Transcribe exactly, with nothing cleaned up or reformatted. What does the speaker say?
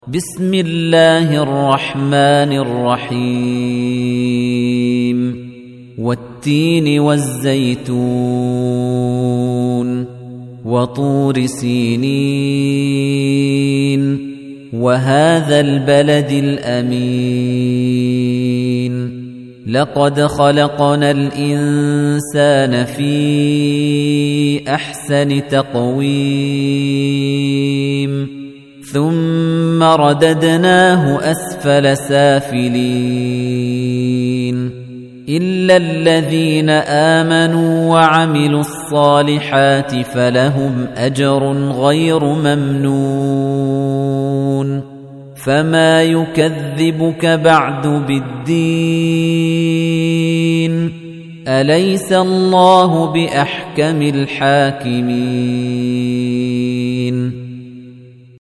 بسم الله الرحمن الرحيم والتين والزيتون وطور سينين وهذا البلد الأمين لقد خلقنا الإنسان في أحسن تقويم ثم رددناه أسفل سافلين إلا الذين آمنوا وعملوا الصالحات فلهم أجر غير ممنون فما يكذبك بعد بالدين أليس الله بأحكم الحاكمين